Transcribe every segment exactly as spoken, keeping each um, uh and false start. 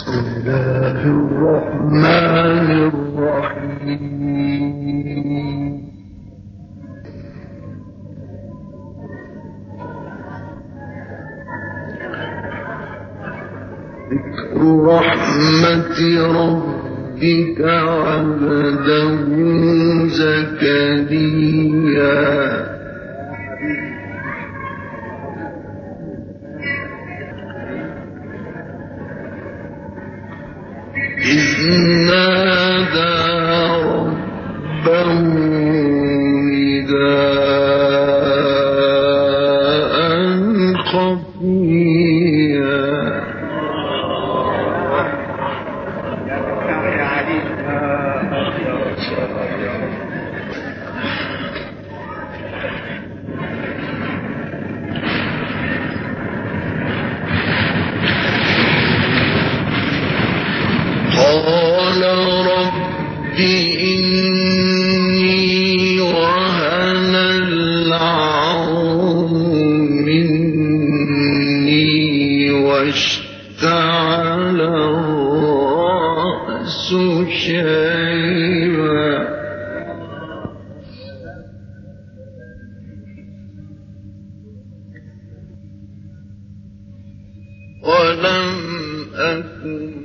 الله الرحمن الرحيم. ذكر رحمة ربك عبده زكريا إذ نادى ربه نداء خفيا قال رب إني وهن العظم مني واشتعل الرأس شيبا ولم أكن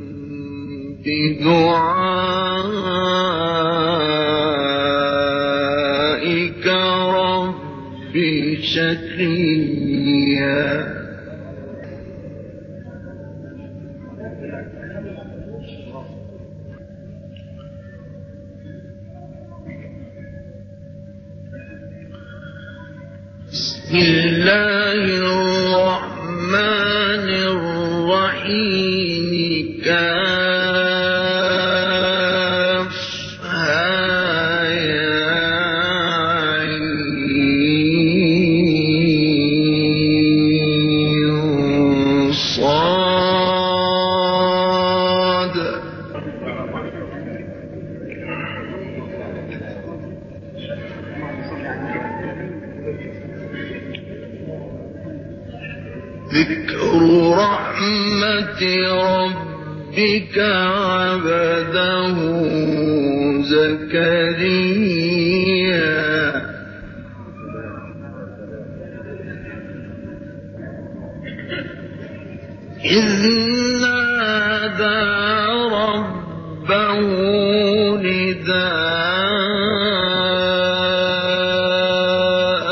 بدعائك رب شقيا بسم الله الرحمن الرحيم. كاف ها يا عين صاد ذكر رحمة ربك عبده زكريا إذ نادى ربه نداء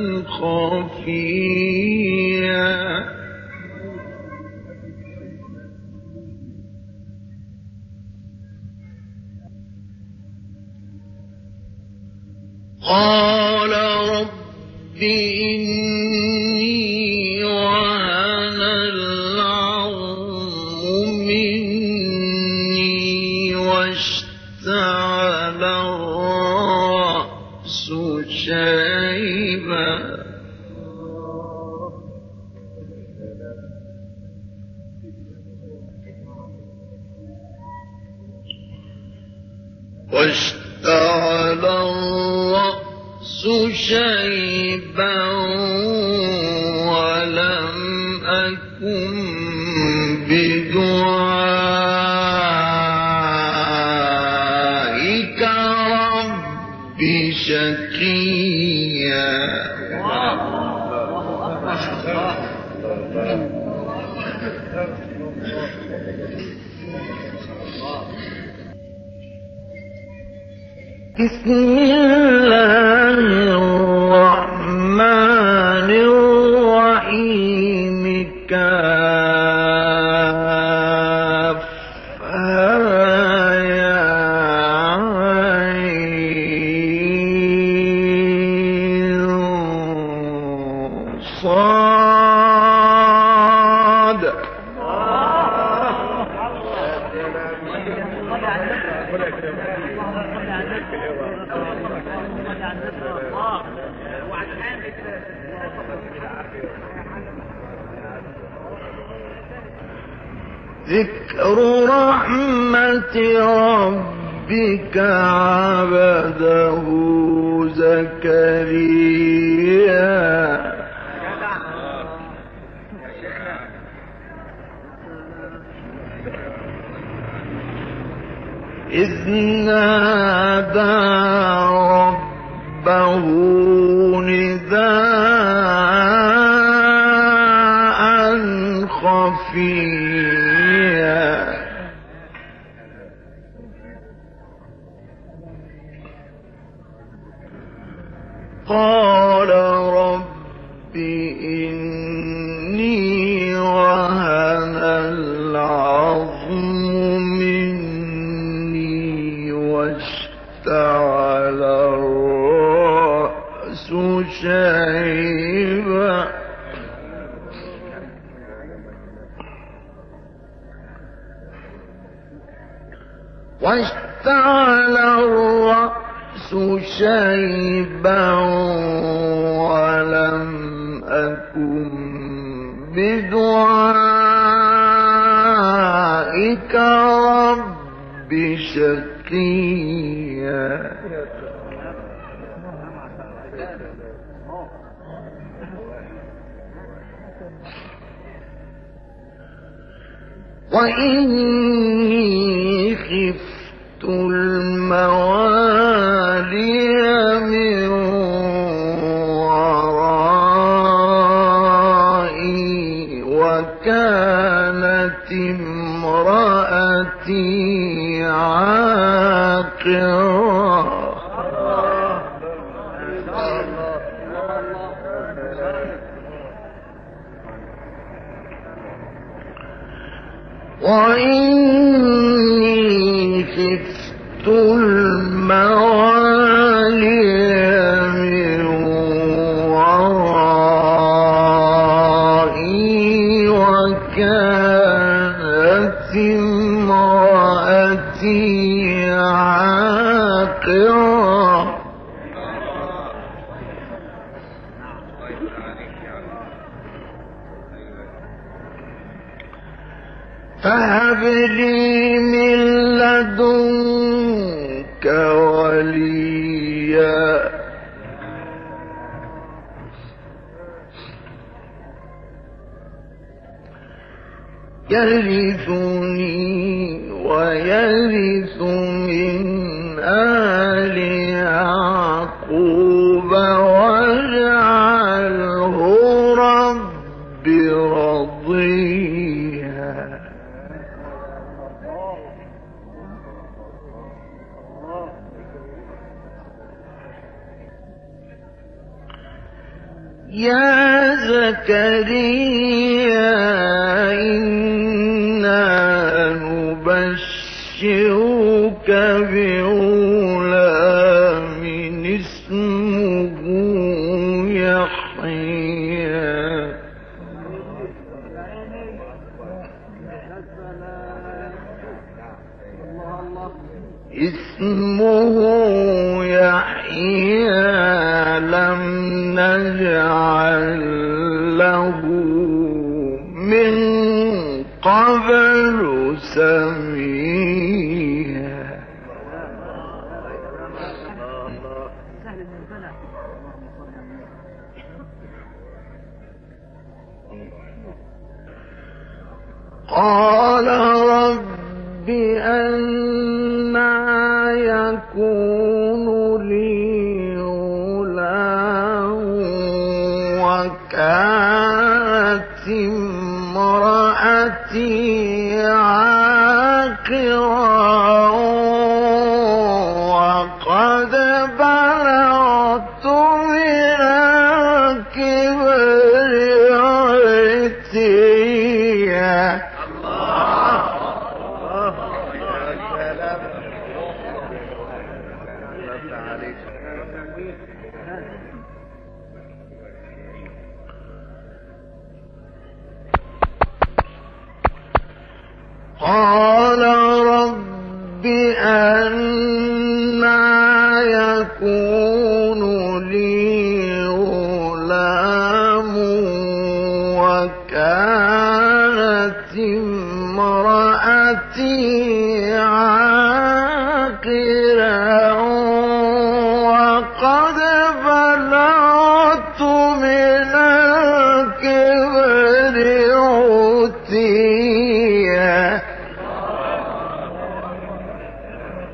خفيا قال رب إني وهن العظم مني واشتعل الرأس شيبا واشتعل الرأس شيبا ولم أكن بدعائك رب شقيا بسم الله الرحمن الرحيم. كاف ها يا عين صاد ذكر رحمة ربك عبده زكريا إذ نادى ربه نداء خفيا قال رب إني وهن العظم مني واشتعل الرأس شيبا واشتعل الرأس شيبا ولم أكن بدعائك رب شقيا وإني خفت الموالي من ورائي وكانت امرأتي عاقرا وإني خفت الموالي من ورائي وكانت امرأتي عاقرا فهب لي من لدنك وليا يرثني ويرث من آل يعقوب واجعله رب رضيا يا زكريا إنا نبشرك بغلام اسمه يحيى اسمه يحيى لم نجعل له من قبل سميا قال رب أنى يكون لي غلام وكانت امرأتي عاقرا وقد بلغت من الكبر عتيا قال رب أنى يكون لي غلام وكانت امرأتي عاقرا وقد بلغت من الكبر عتيا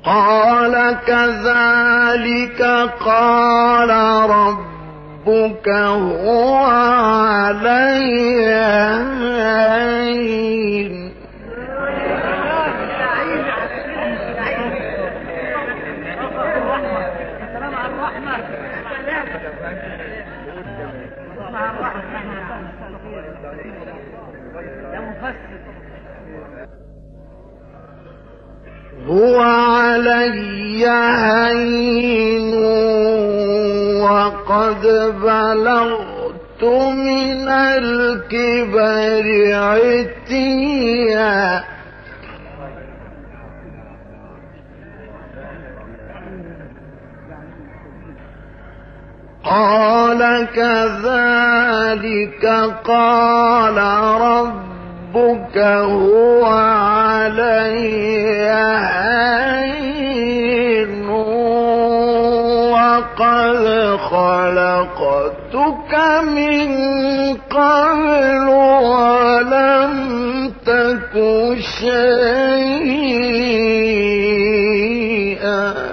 قال كذلك قال ربك هو علي هين هو علي هين وقد بلغت من الكبر عتيا قال كذلك قال ربك هو علي هين وقد خلقتك من قبل ولم تك شيئا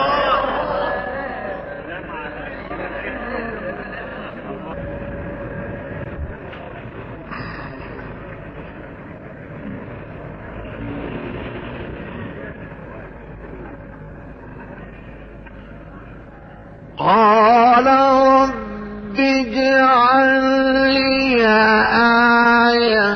قال رب اجعل لي آية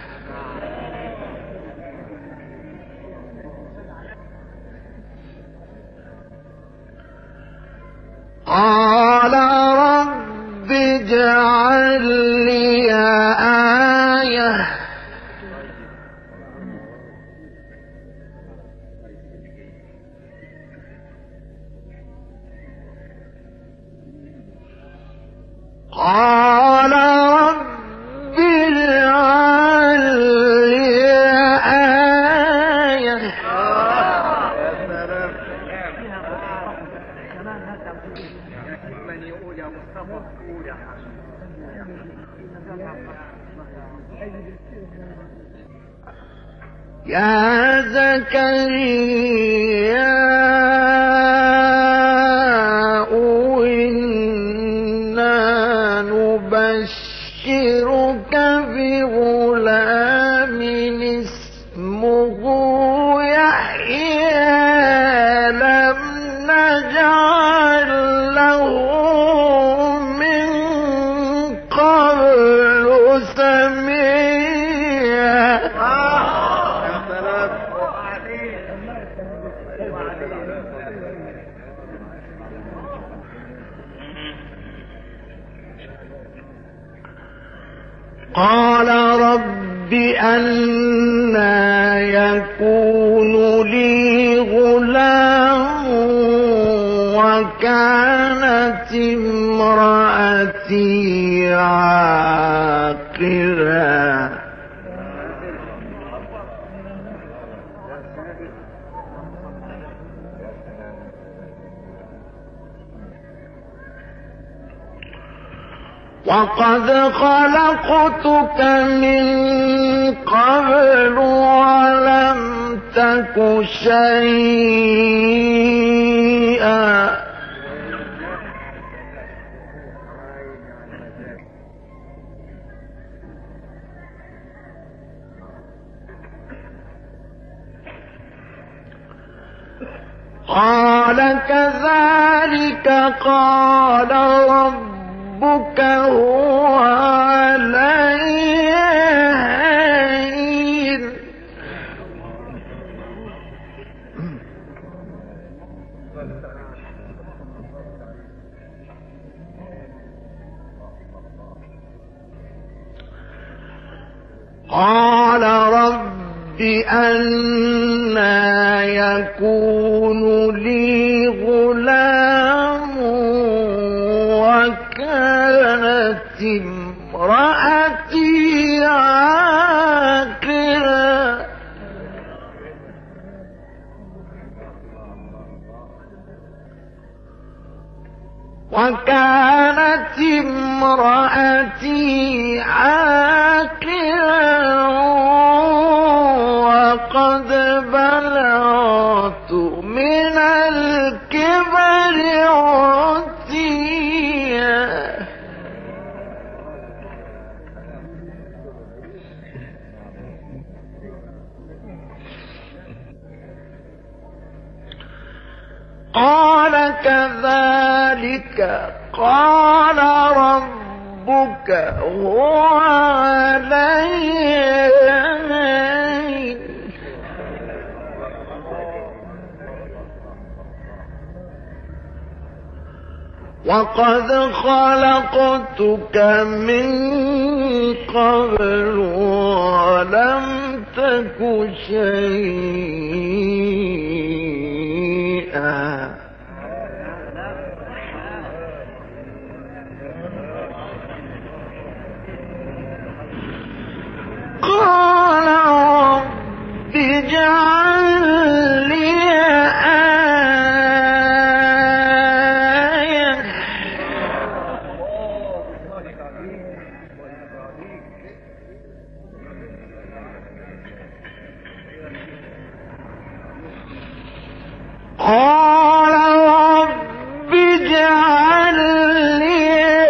قال رب اجعل لي آية قال رب اجعل لي آية يا زكريا نبشرك بغلام اسمه يحيى لم نجعل له من قبل سميا قال رب أنى يكون لي غلام وكانت امرأتي عاقرا وقد خلقتك من قبل ولم تك شيئا قال كذلك قال رب ربك هو علي هين قال رب أنى يكون لي غلام وكانت امرأتي عاقرا وكانت امرأتي عاقرا وقد بلغت من كذلك قال ربك هو علي هين وقد خلقتك من قبل ولم تك شيئا قال رب اجعل لي آية قال رب اجعل لي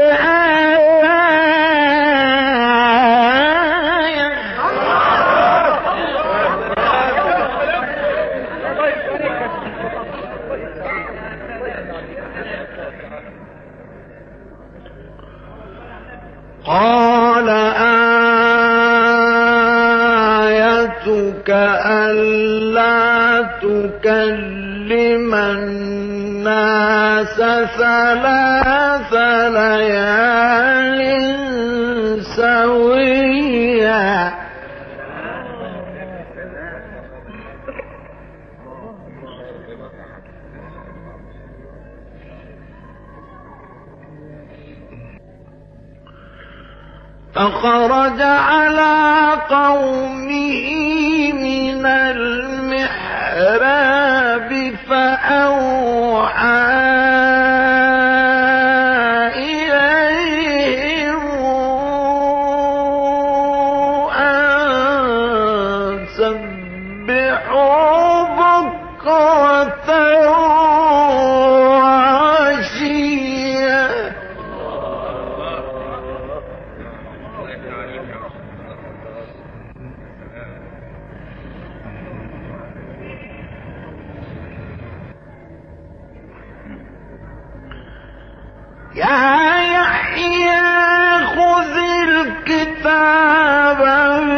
قال آيتك ألا تكلم الناس ثلاث ليال سويا فخرج على قومه من المحراب فأوحى إليهم أن سبحوا بكرة وعشيا يا يحيى خذ الكتاب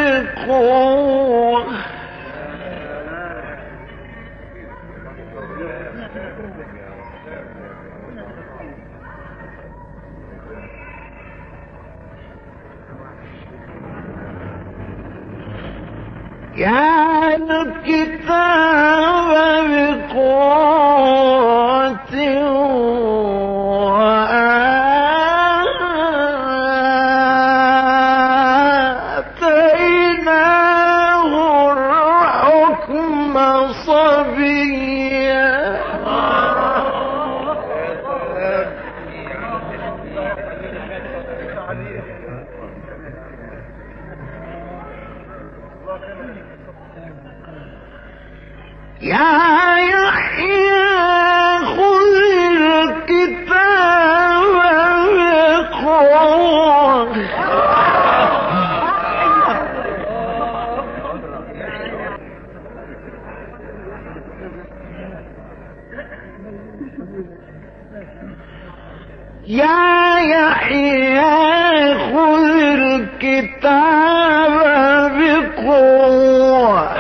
بقوة يا الكتاب بقوة وآتيناه الحكم صبيا يا يحيى خذ الكتاب بقوة يا يحيى خذ الكتاب بقوة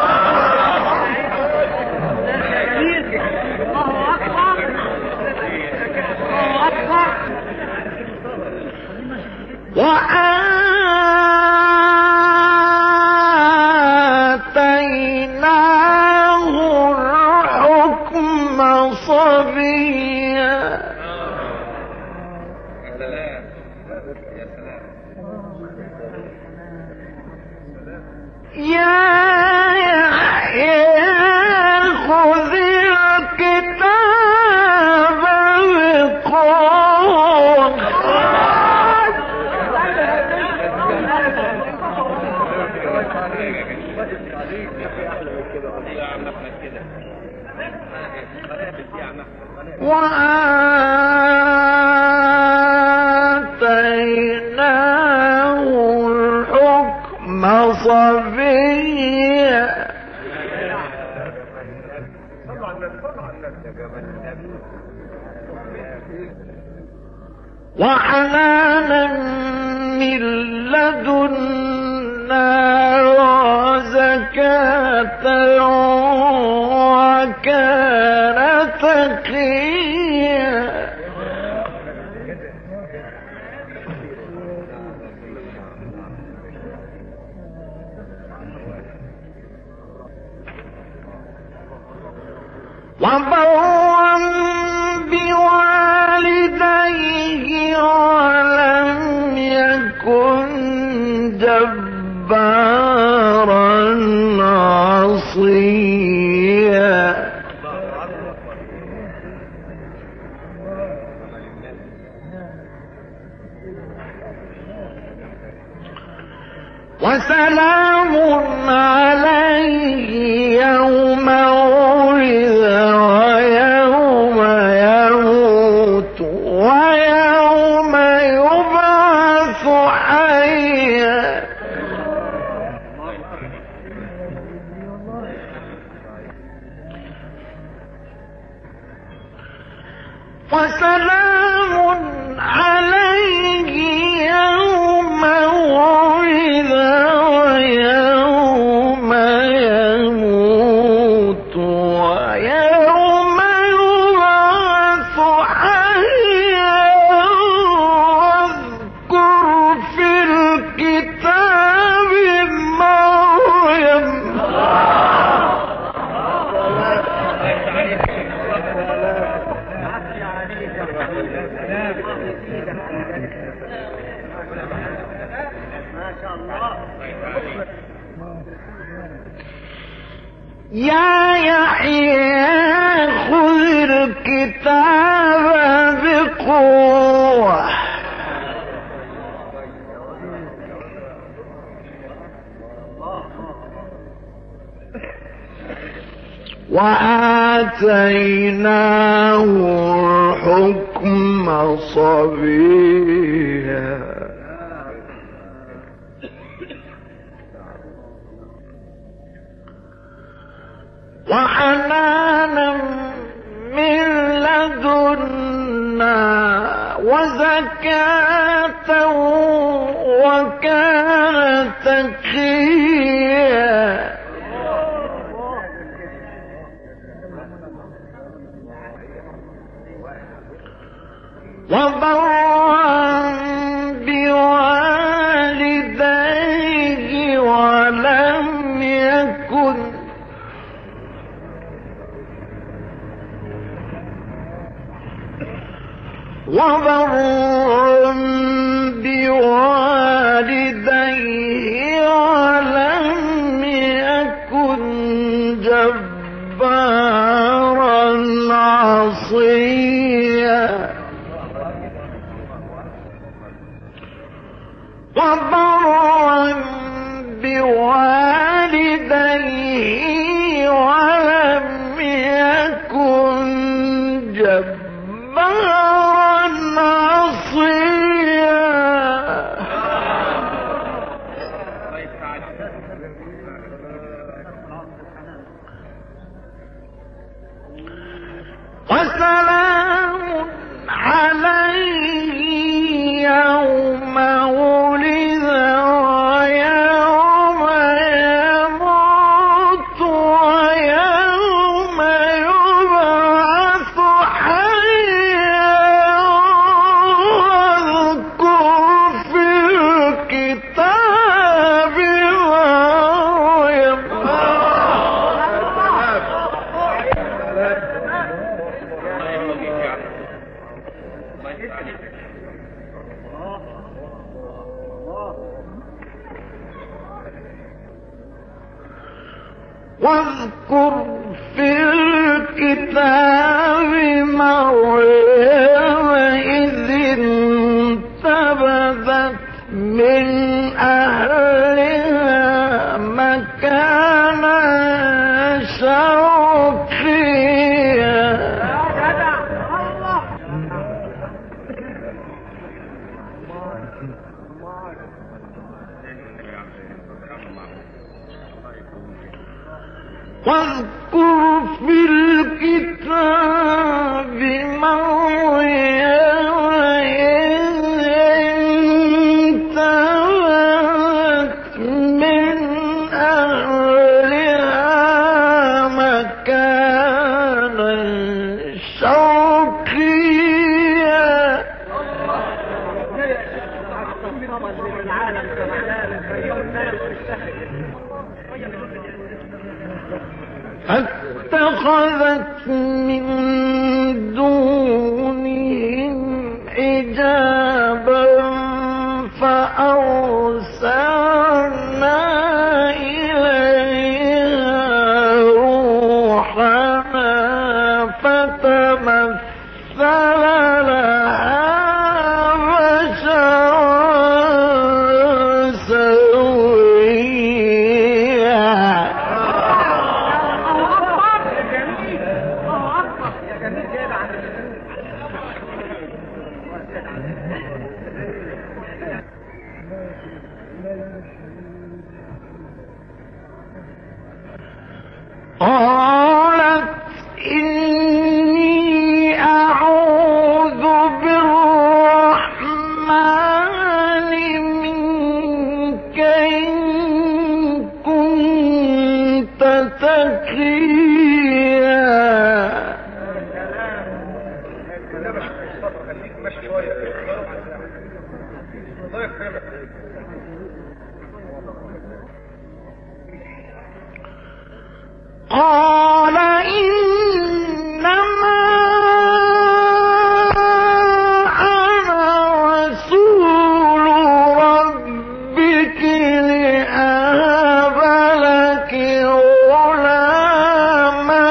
وآتيناه الحكم صبيا يا يحيى خذ الكتاب بقوة وآتيناه الحكم صبيا وحنانا من لدنا وزكاة وكان تقيا. وبرا بوالديه ولم يكن جبارا عصيا. وسلام عليه يوم ولد ويوم يموت ويوم يبعث حيا. وسلام عليه يوم ولد ويوم يموت ويوم يبعث حيا. واذكر في الكتاب مريم يا يحيى خذ الكتاب بقوة وآتيناه الحكم صبيا. وحنانا من لدنا وزكاة وكان تقيا. وبرا بوالديه ولم يكن وبرا بوالديه ولم يكن جبارا عصيا. وبرا بوالديه ولم يكن جبارا عصيا. وسلام عليه يوم ولد ويوم يموت ويوم يبعث حيا. واذكر في الكتاب مريم واذكر في الكتاب مريم إذ انتبذت من أهلها مكانا شرقيا. واذكر في الكتاب مريم اتخذت من دونهم حجابا فأرسلنا إليها روحنا فتمثل لها بشرا سويا. قالت إني أعوذ بالرحمن منك إن كنت تقيا. قال إنما أنا رسول ربك لأهب لك غلاما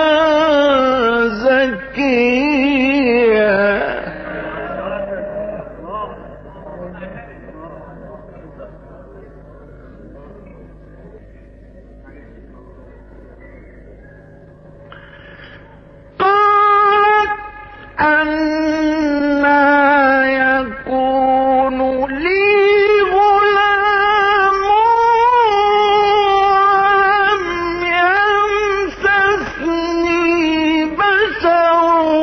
زكيا. أنى يكون لي غلام ولم يمسسني بشر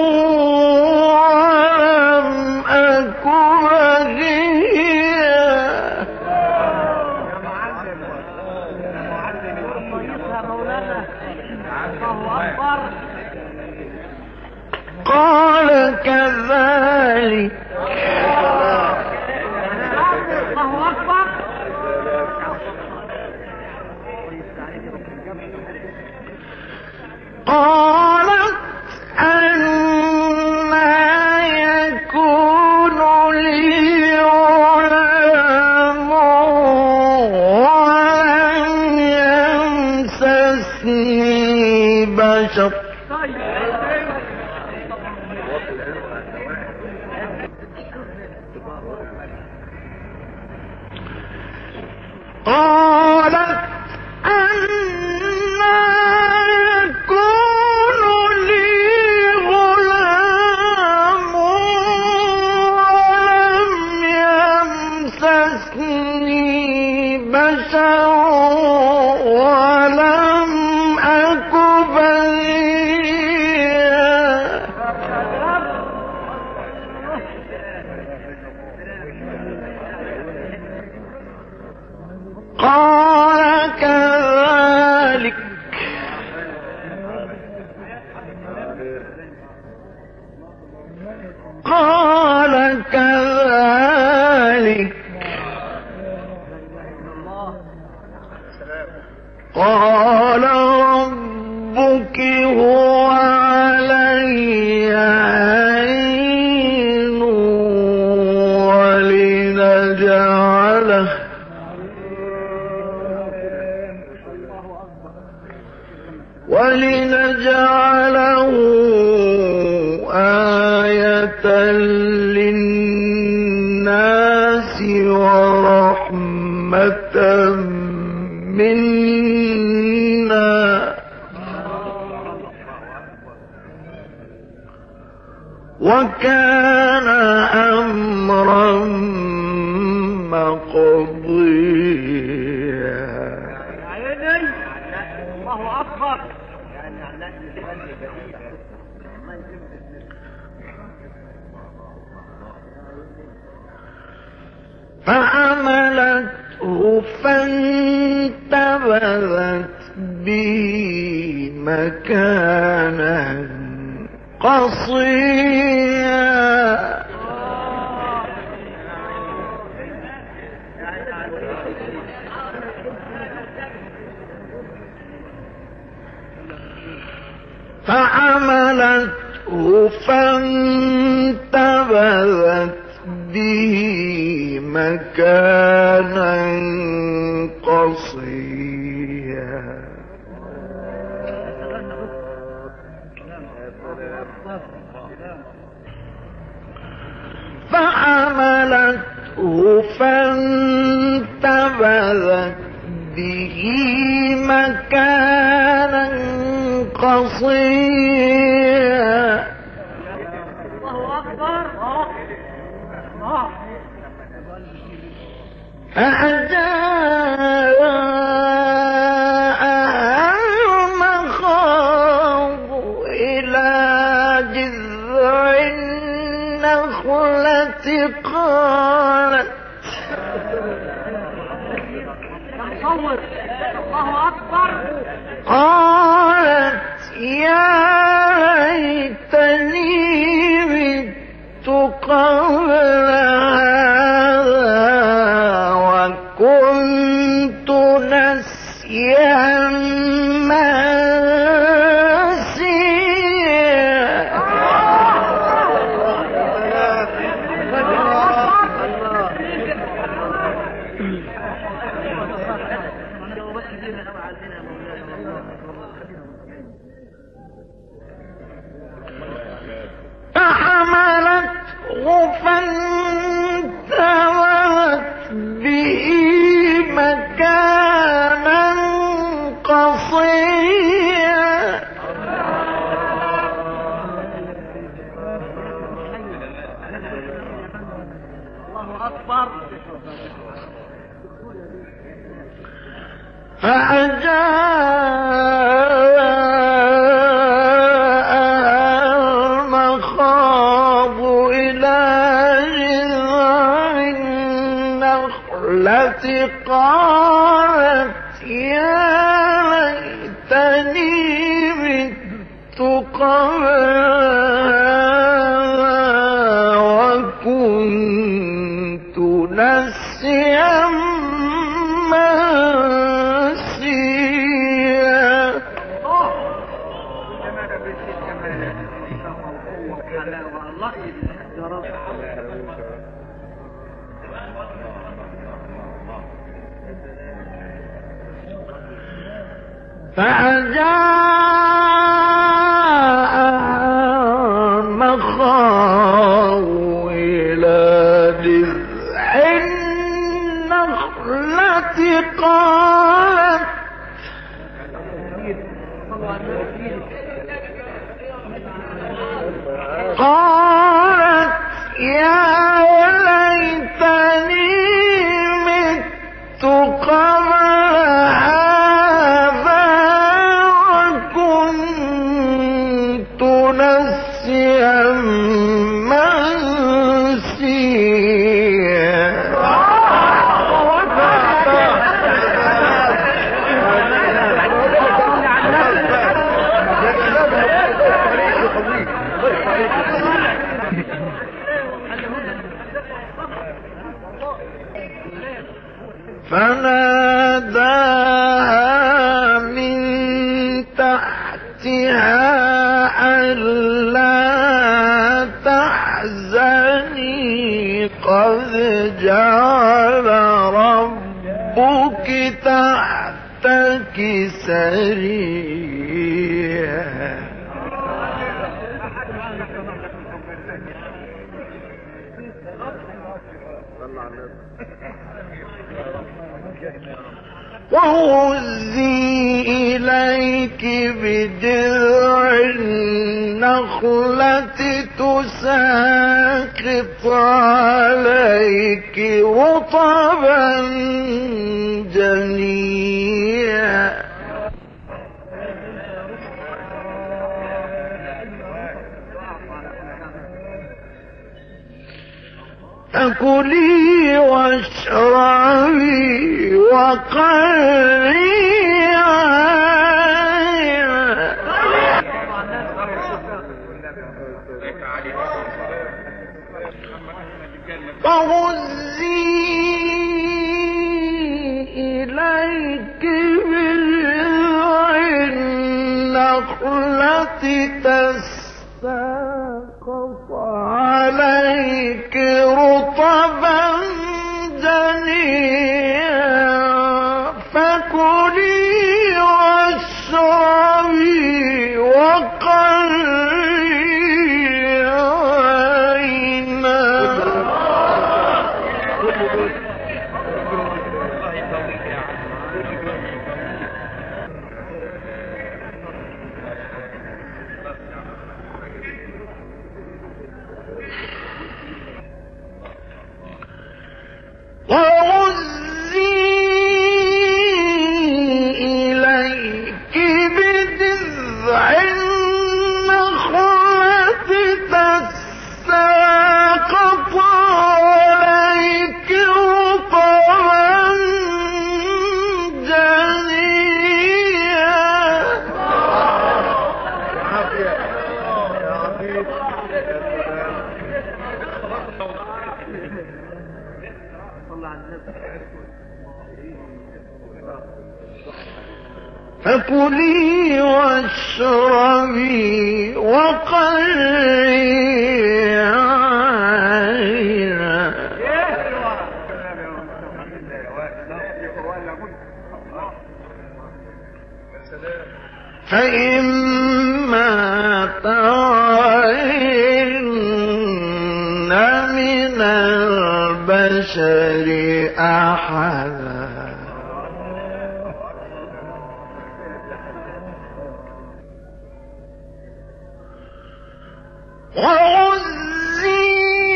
ولم أك بغيا. قال كذلك قالت أنى يكون لي غلام ولم يمسسني بشر قالت أنى يكون لي غلام ولم يمسسني بشر ولم أك بغيا. قال كذلك قال كذلك قال ربك هو علي هين ولنجعله ولنجعله آية للناس ورحمة منا وكان أمرا مقضيا. الله أكبر. فحملته فانتبذت به مكانا قصيا. فحملته فانتبذت به مكانا قصيا فحملته فانتبذت به مكانا قصيا الله أكبر. فأجاءها المخاض إلى جذع النخلة قالت الله أكبر. قالت يا ليتني مت قبل هذا وكنت نسيا منسيا. فحملته فانتبذت به مكانا قصيا الله أكبر. فأجاءها المخاض إلى جذع النخلة قالت يا ليتني مت قبل هذا وكنت نسيا منسيا. فأجاءها المخاض إلى جذع النخلة قالت قالت يا ليتني مت قبل هذا وكنت نسيا منسيا. فناداها من تحتها ألا تحزني قد جعل ربك تحتك سريا. وهزي إليك بجذع النخلة تساقط عليك رطبا جنيا. فكلي واشربي وقري عينا فهزي إليك بجذع النخلة تسقط فكلي واشربي وقري عينا فإما ترين من البشر أحدا وهزي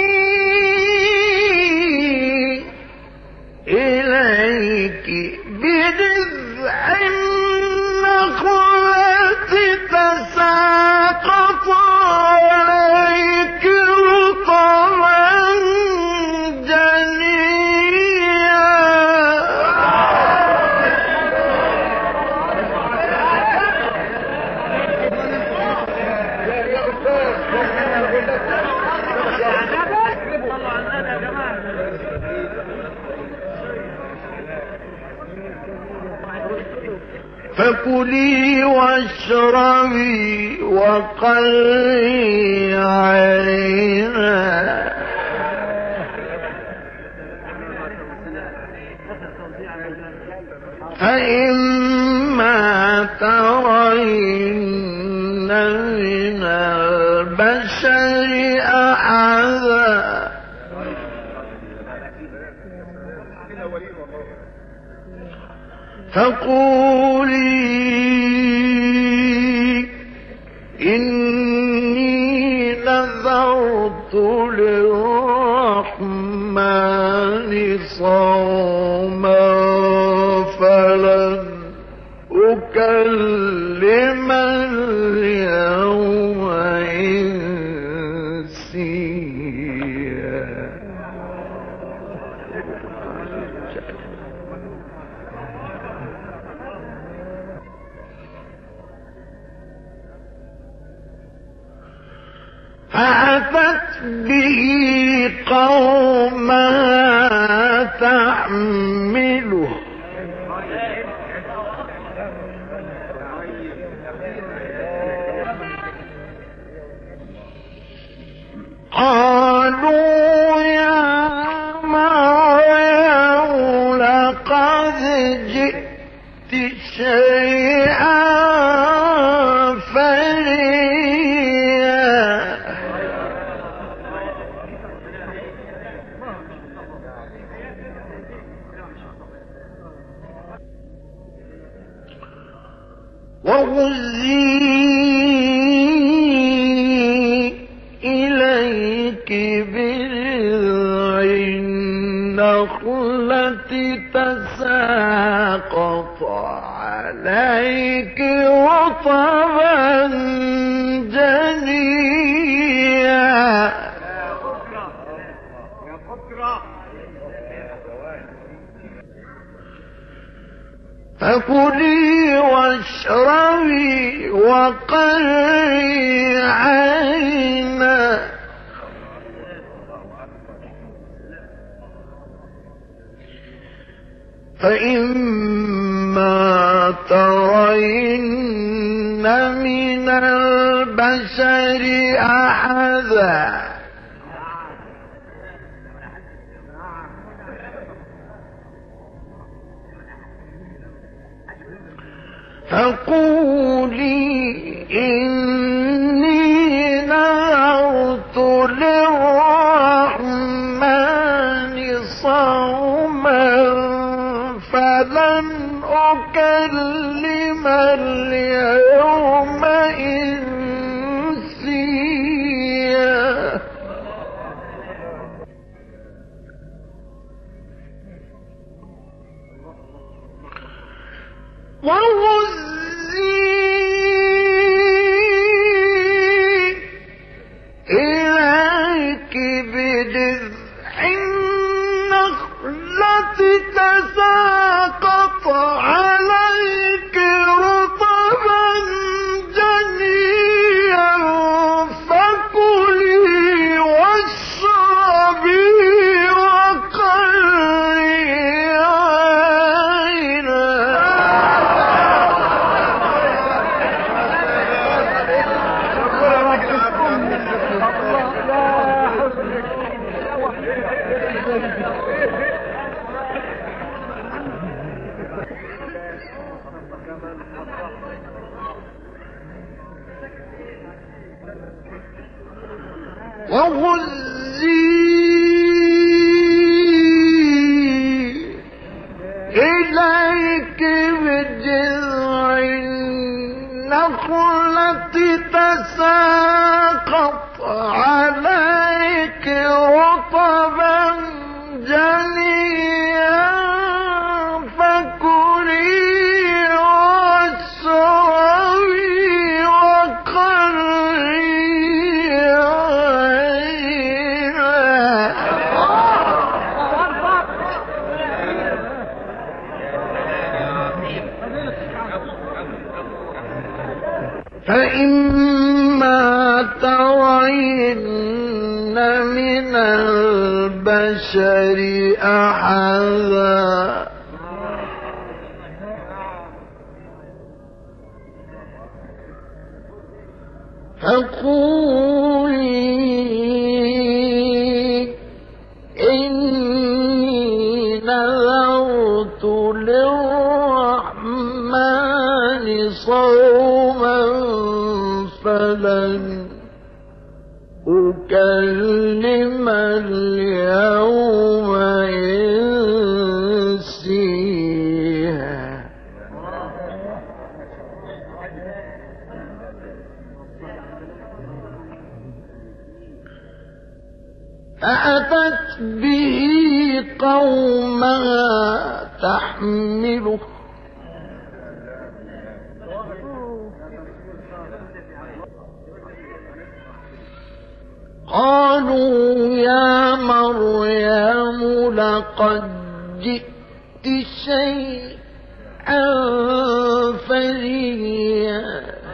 إليك بجذع النخلة تساقط عليك رطبا جنيا فكلي واشربي وقري عينا فإما ترين من البشر أحدا فقولي إني نذرت للرحمن صوما فلن أكلم اليوم إنسيا فأتت به قومها تحمله قالوا يا مريم لقد جئت شيئا فريا وهزي إليك بجذع النخلة تساقط عليك رطبا جنيا فكلي واشربي وقري عينا فإما ترين من البشر أحدا فقولي إني نذرت للرحمن صوما فلن أكلم اليوم إنسيا وهزي إليك بجذع النخلة تساقط عليك رطبا جنيا فكلي واشربي وهزي إليك بجذع النخلة تساقط عليك رطبا جنيا فكلي واشربي وقري فإما ترين من البشر أحدا فقولي إني نذرت للرحمن صوما فلن أكلم اليوم إنسيا فأتت به قومها تحمله قالوا يا مريم لقد جئت شيئا فريا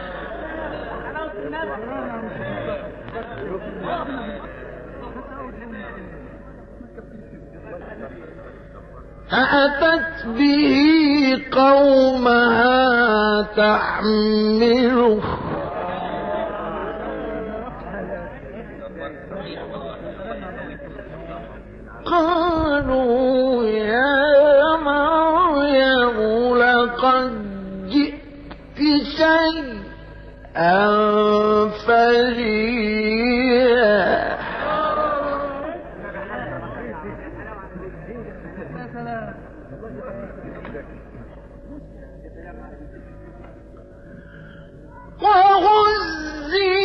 فأتت به قومها تحمله قالوا يا مريم لقد جئت شيئا فريا وهزي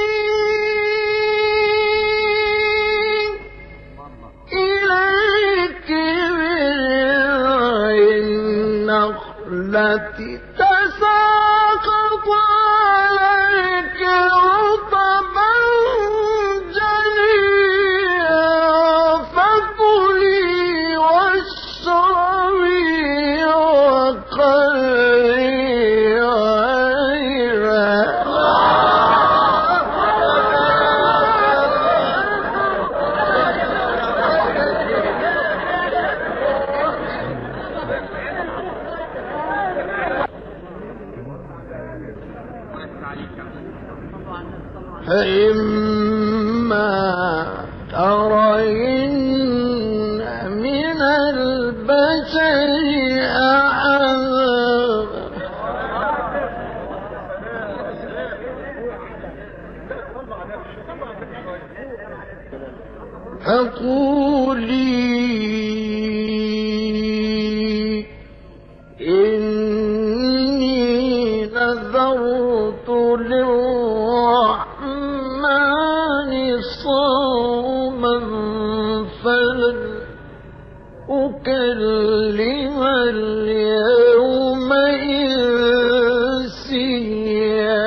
إليك بجذع النخلة تساقط عليك رطبا جنيا فكلي واشربي وقري فإما ترين من البشر أحدا فقولي إني نذرت للرحمن صوما فلن أكلم اليوم إنسيا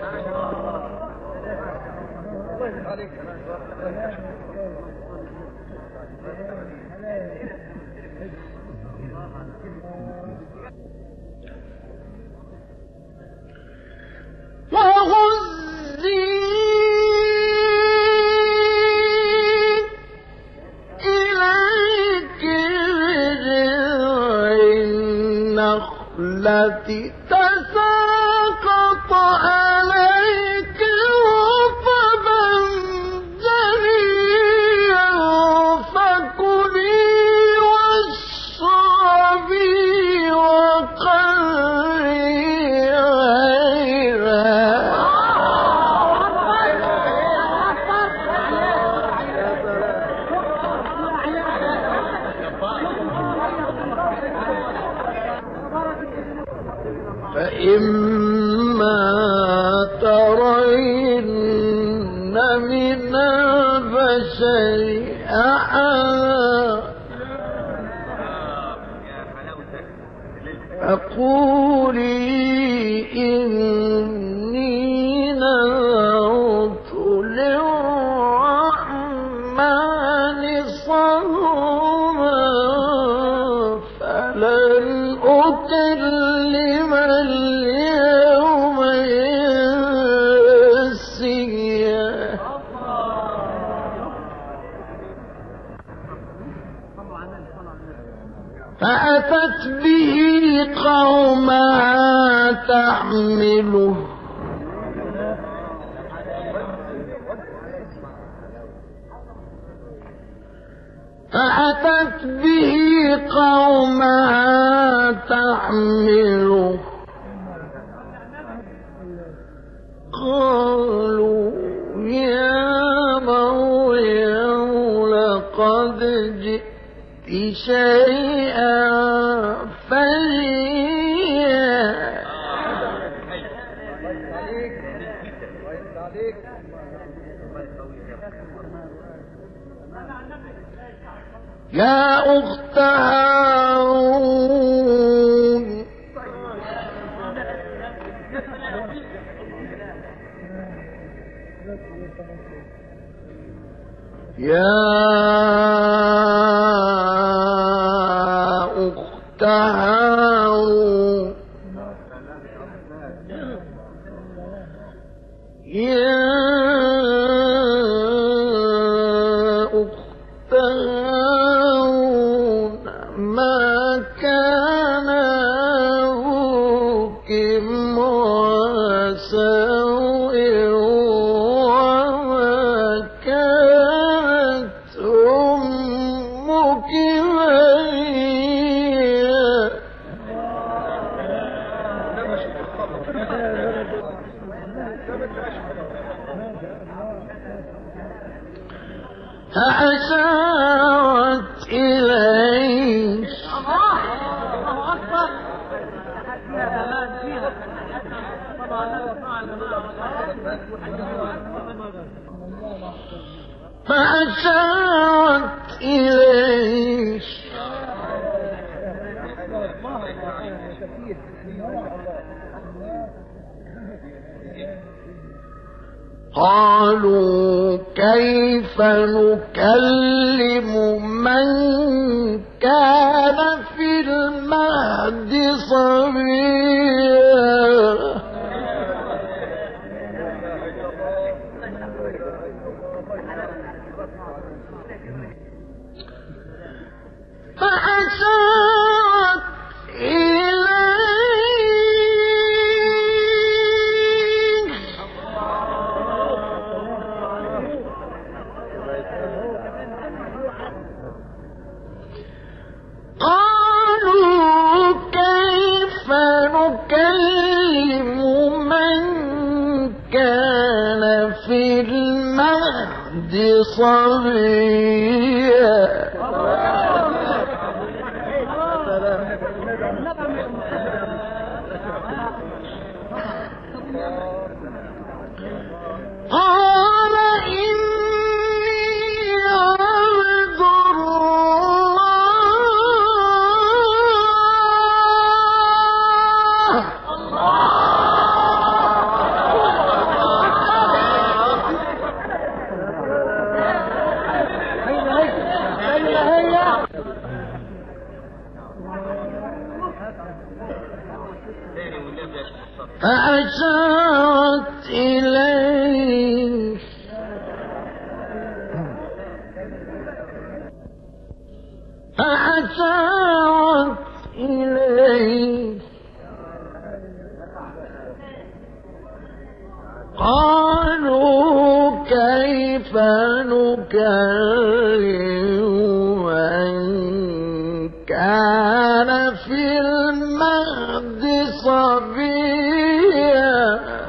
وهزي إليك بجذع النخلة تساقط عليك رطبا جنيا فكلي إما ترين من البشر أحدا فقولي إني نذرت للرحمن صوما فلن أكلم اليوم إنسيا فأتت به قومها تحمله فأتت به قومها تحمله قالوا يا مريم لقد جئت شيئا فريا يا أخت هارون يا أخت هارون يا أخت هارون ما كان أبوك امرأ سوء وما كانت أمك بغيا فأشارت إليه فأشارت إليه قالوا كيف نكلم من كان في المهد صبيا فأشارت إليه قالوا كيف نكلم من كان في المهد صبيا قال إني عبد الله فأشارت إليه فأشارت إليه قالوا كيف نكلم من كان في المهد صبيا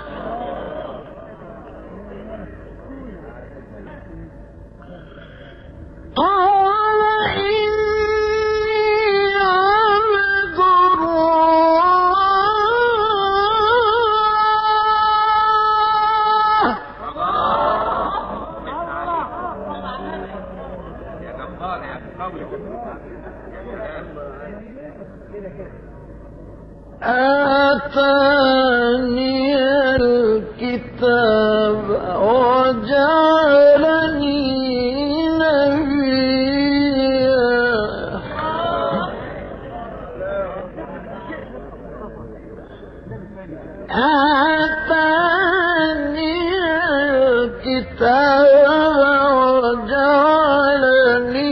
قال إني عبد الله آتاني الكتاب وجعلني نبيا آتاني الكتاب وجعلني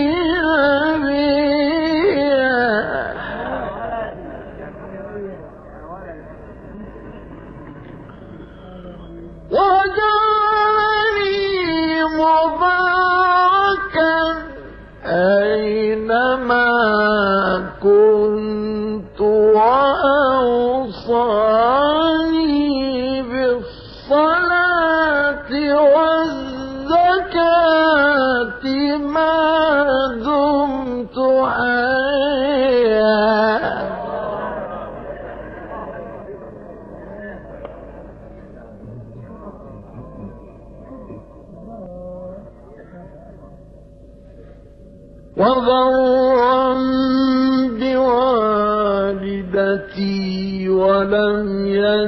وجعلني مباركا أينما كنت وأوصاني بالصلاة والزكاة ما دمت حيا وبرا بوالدتي ولم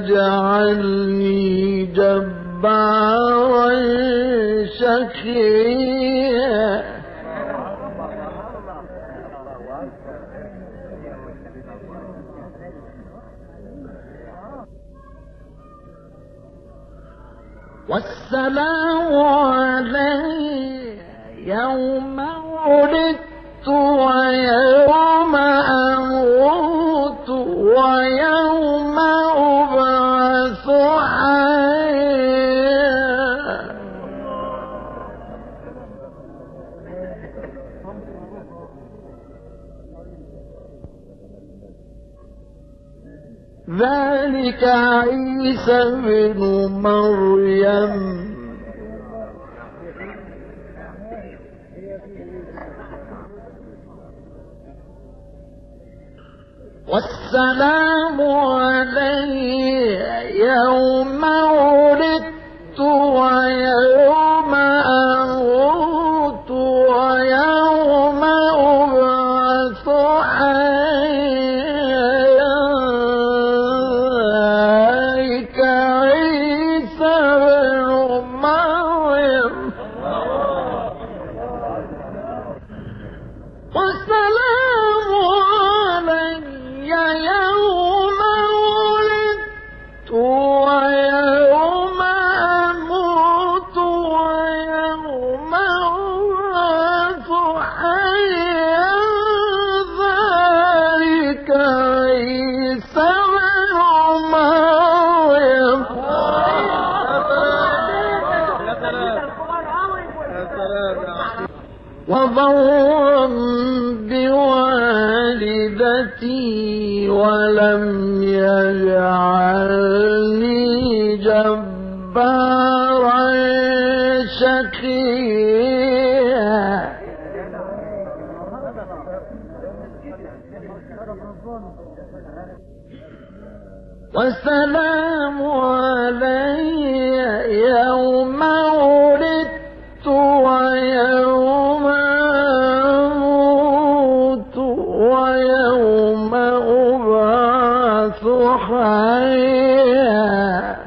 يجعلني جبارا شقيا والسلام علي يوم ولدت ويوم أموت ويوم أبعث حيا ذلك عيسى بن مريم والسلام علي يوم ولدت ويوم أموت ويوم أبعث حيا ذلك عيسى بن مريم والسلام علي يوم ولدت ويوم أموت ويوم أبعث حيا ذلك عيسى بن مريم وبرا بوالدتي ولم يجعلني جبارا شقيا والسلام علي يوم ولدت ويوم أموت ويوم أبعث حيا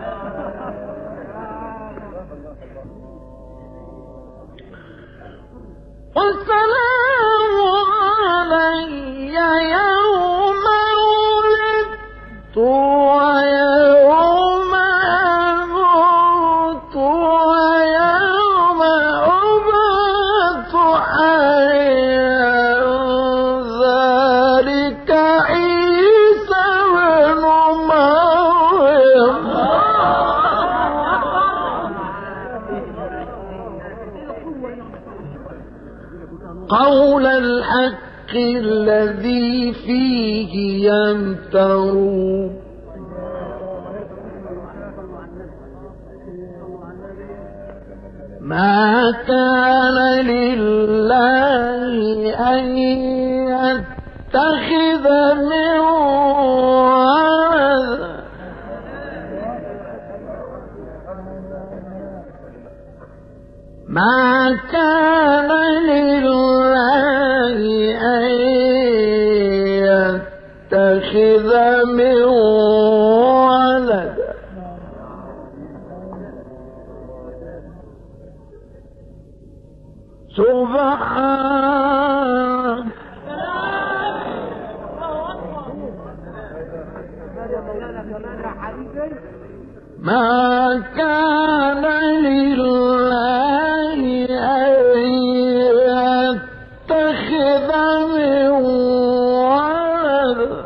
والسلام علي يوم ولدت ويوم أموت ويوم أبعث حيا ذلك عيسى بن مريم قول الحق الذي فيه يمترون ما كان لله أن يتخذ من ولد ما كان لله ما كان لله أن يتخذ من ولد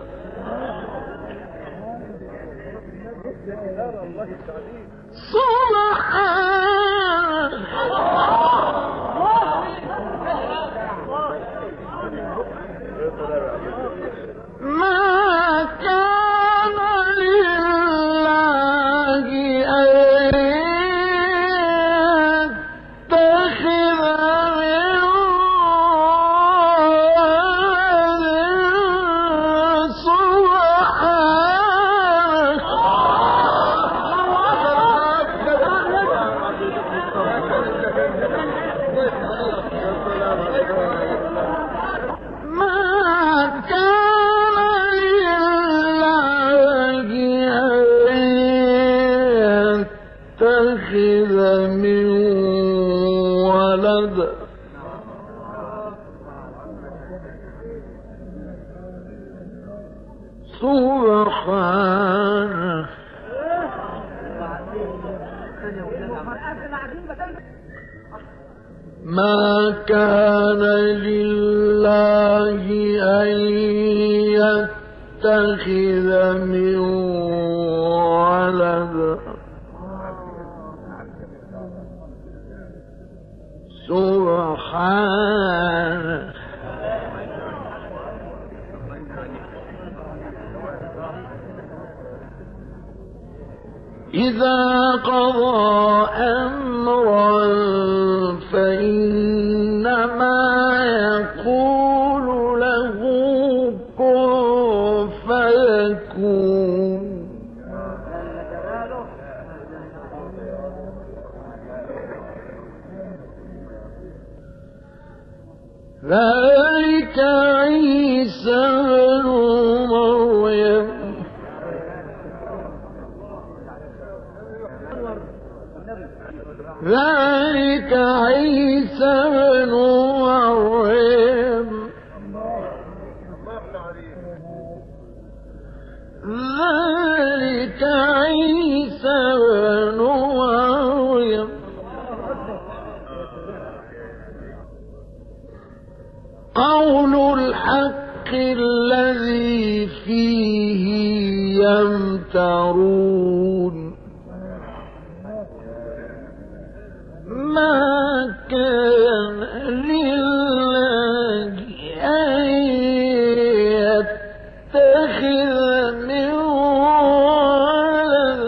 ما كان لله أن يتخذ من ولد سبحانه ما كان لله أن يتخذ من ولد سبحانه ما كان لله أن يتخذ من ولد سبحانه إذا قضى أمرا فإنما يقول له كن فيكون ذلك عيسى ابن مريم ذلك عيسى ابن مريم ذلك عيسى ابن مريم قول الحق الذي فيه يمترون ما كان لله أن يتخذ من ولد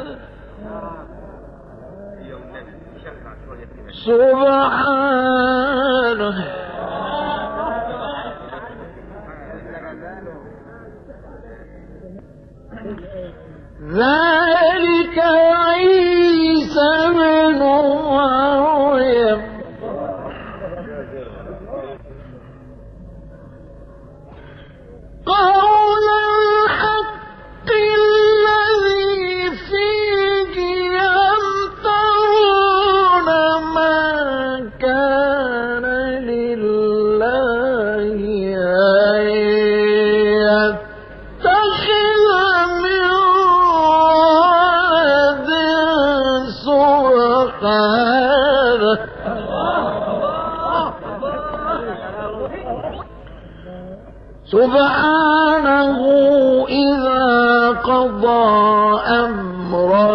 سبحانه ذلك عيسى ابن مريم قول الحق الذي فيه يمترون ما كان لله أن يتخذ من ولد سبحانه سبحانه إذا قضى أمرا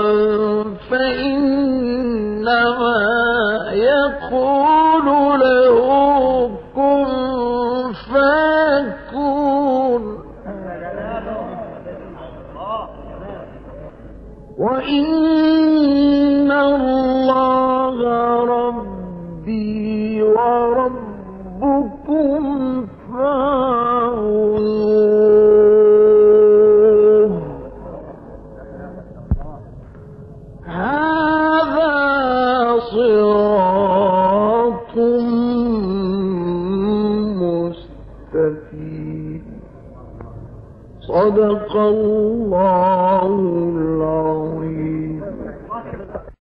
فإنما يقول له كن فيكون وإن الله ربي وربكم فاعبدوه هذا صراط مستقيم صدق الله